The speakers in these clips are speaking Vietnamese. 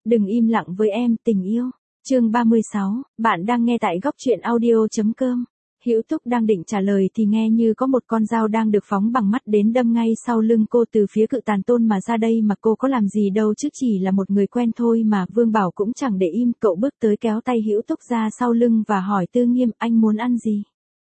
Đừng im lặng với em, tình yêu. Chương 36, bạn đang nghe tại góc truyện audio.com. Hữu Túc đang định trả lời thì nghe như có một con dao đang được phóng bằng mắt đến đâm ngay sau lưng cô từ phía Cự Tàn Tôn mà ra đây, mà cô có làm gì đâu chứ, chỉ là một người quen thôi mà. Vương Bảo cũng chẳng để im, cậu bước tới kéo tay Hữu Túc ra sau lưng và hỏi Tư Nghiêm, anh muốn ăn gì?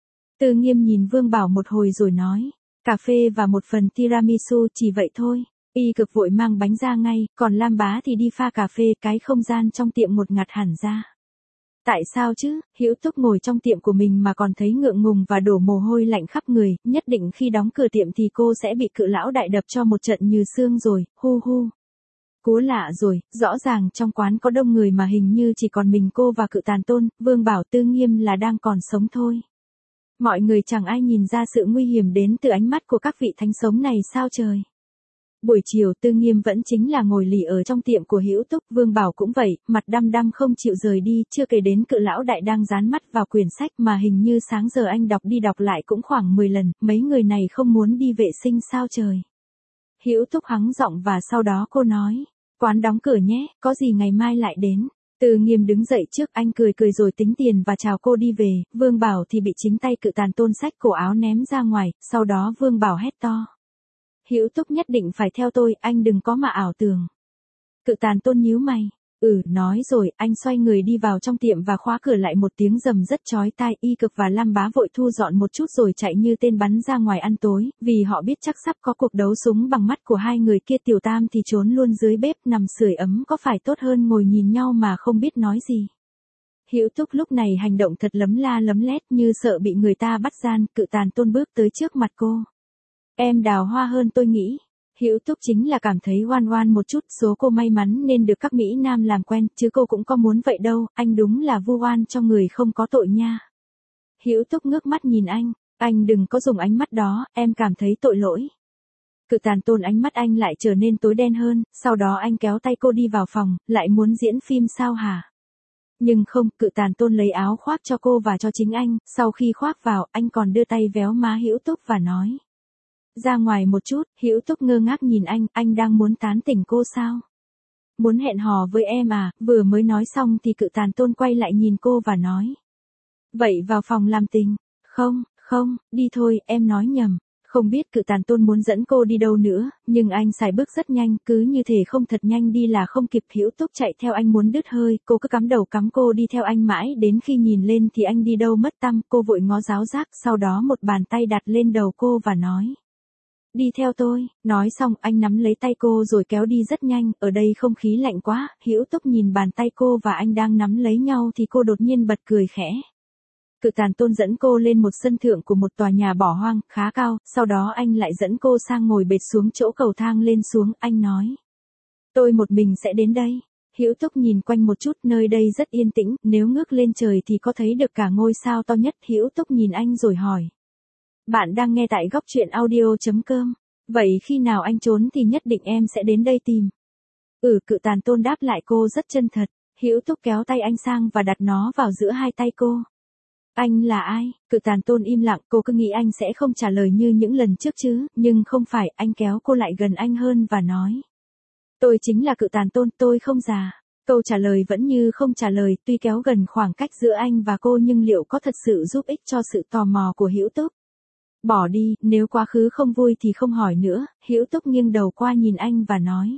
Tư Nghiêm nhìn Vương Bảo một hồi rồi nói, cà phê và một phần tiramisu, chỉ vậy thôi. Y Cực vội mang bánh ra ngay, còn Lam Bá thì đi pha cà phê. Cái không gian trong tiệm ngột ngạt hẳn ra. Tại sao chứ, Hữu Túc ngồi trong tiệm của mình mà còn thấy ngượng ngùng và đổ mồ hôi lạnh khắp người, nhất định khi đóng cửa tiệm thì cô sẽ bị Cự lão đại đập cho một trận như xương rồi, hu hu. Cú lạ rồi, rõ ràng trong quán có đông người mà hình như chỉ còn mình cô và Cự Tàn Tôn. Vương Bảo, Tư Nghiêm là đang còn sống thôi. Mọi người chẳng ai nhìn ra sự nguy hiểm đến từ ánh mắt của các vị thánh sống này sao trời. Buổi chiều Tư Nghiêm vẫn chính là ngồi lì ở trong tiệm của Hữu Túc, Vương Bảo cũng vậy, mặt đăm đăm không chịu rời đi, chưa kể đến Cự lão đại đang dán mắt vào quyển sách mà hình như sáng giờ anh đọc đi đọc lại cũng khoảng 10 lần, mấy người này không muốn đi vệ sinh sao trời. Hữu Túc hắng giọng và sau đó cô nói, quán đóng cửa nhé, có gì ngày mai lại đến. Tư Nghiêm đứng dậy trước, anh cười cười rồi tính tiền và chào cô đi về. Vương Bảo thì bị chính tay Cự Tàn Tôn xách cổ áo ném ra ngoài, sau đó Vương Bảo hét to. Hữu Túc nhất định phải theo tôi, anh đừng có mà ảo tưởng. Cự Tàn Tôn nhíu mày. Nói rồi, anh xoay người đi vào trong tiệm và khóa cửa lại. Một tiếng rầm rất chói tai, Y Cực và Lam Bá vội thu dọn một chút rồi chạy như tên bắn ra ngoài ăn tối, vì họ biết chắc sắp có cuộc đấu súng bằng mắt của hai người kia. Tiểu Tam thì trốn luôn dưới bếp nằm sưởi ấm, có phải tốt hơn ngồi nhìn nhau mà không biết nói gì. Hữu Túc lúc này hành động thật lấm la lấm lét, như sợ bị người ta bắt gian. Cự Tàn Tôn bước tới trước mặt cô. Em đào hoa hơn tôi nghĩ. Hữu Túc chính là cảm thấy oan oan một chút, số cô may mắn nên được các Mỹ Nam làm quen, chứ cô cũng có muốn vậy đâu, anh đúng là vu oan cho người không có tội nha. Hữu Túc ngước mắt nhìn anh đừng có dùng ánh mắt đó, em cảm thấy tội lỗi. Cự Tàn Tôn ánh mắt anh lại trở nên tối đen hơn, sau đó anh kéo tay cô đi vào phòng, lại muốn diễn phim sao hả? Nhưng không, Cự Tàn Tôn lấy áo khoác cho cô và cho chính anh, sau khi khoác vào, anh còn đưa tay véo má Hữu Túc và nói. Ra ngoài một chút. Hữu Túc ngơ ngác nhìn anh đang muốn tán tỉnh cô sao? Muốn hẹn hò với em à? Vừa mới nói xong thì Cự Tàn Tôn quay lại nhìn cô và nói. Vậy vào phòng làm tình? Không, đi thôi, em nói nhầm. Không biết Cự Tàn Tôn muốn dẫn cô đi đâu nữa, nhưng anh xài bước rất nhanh, cứ như thể không thật nhanh đi là không kịp. Hữu Túc chạy theo anh muốn đứt hơi, cô cứ cắm đầu cắm cô đi theo anh mãi đến khi nhìn lên thì anh đi đâu mất tăm. Cô vội ngó giáo giác, sau đó một bàn tay đặt lên đầu cô và nói. Đi theo tôi. Nói xong anh nắm lấy tay cô rồi kéo đi rất nhanh. Ở đây không khí lạnh quá. Hữu Túc nhìn bàn tay cô và anh đang nắm lấy nhau thì cô đột nhiên bật cười khẽ. Cự Tàn Tôn dẫn cô lên một sân thượng của một tòa nhà bỏ hoang khá cao, sau đó anh lại dẫn cô sang ngồi bệt xuống chỗ cầu thang lên xuống. Anh nói, tôi một mình sẽ đến đây. Hữu Túc nhìn quanh một chút, nơi đây rất yên tĩnh, nếu ngước lên trời thì có thấy được cả ngôi sao to nhất. Hữu Túc nhìn anh rồi hỏi. Bạn đang nghe tại góc truyện audio.com. Vậy khi nào anh trốn thì nhất định em sẽ đến đây tìm. Cự Tàn Tôn đáp lại cô rất chân thật. Hữu Túc kéo tay anh sang và đặt nó vào giữa hai tay cô. Anh là ai? Cự Tàn Tôn im lặng, cô cứ nghĩ anh sẽ không trả lời như những lần trước chứ, nhưng không phải. Anh kéo cô lại gần anh hơn và nói. Tôi chính là Cự Tàn Tôn, tôi không già. Câu trả lời vẫn như không trả lời, tuy kéo gần khoảng cách giữa anh và cô nhưng liệu có thật sự giúp ích cho sự tò mò của Hữu Túc? Bỏ đi, nếu quá khứ không vui thì không hỏi nữa. Hữu Túc nghiêng đầu qua nhìn anh và nói.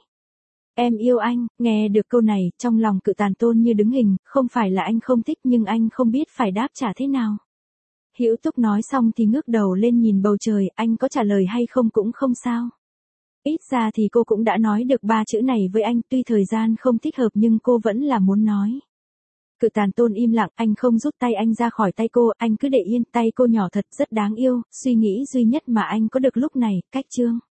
Em yêu anh. Nghe được câu này, trong lòng Cự Tàn Tôn như đứng hình, không phải là anh không thích nhưng anh không biết phải đáp trả thế nào. Hữu Túc nói xong thì ngước đầu lên nhìn bầu trời, anh có trả lời hay không cũng không sao. Ít ra thì cô cũng đã nói được 3 chữ này với anh, tuy thời gian không thích hợp nhưng cô vẫn là muốn nói. Cự Tàn Tôn im lặng, anh không rút tay anh ra khỏi tay cô, anh cứ để yên. Tay cô nhỏ thật, rất đáng yêu, suy nghĩ duy nhất mà anh có được lúc này, cách chương.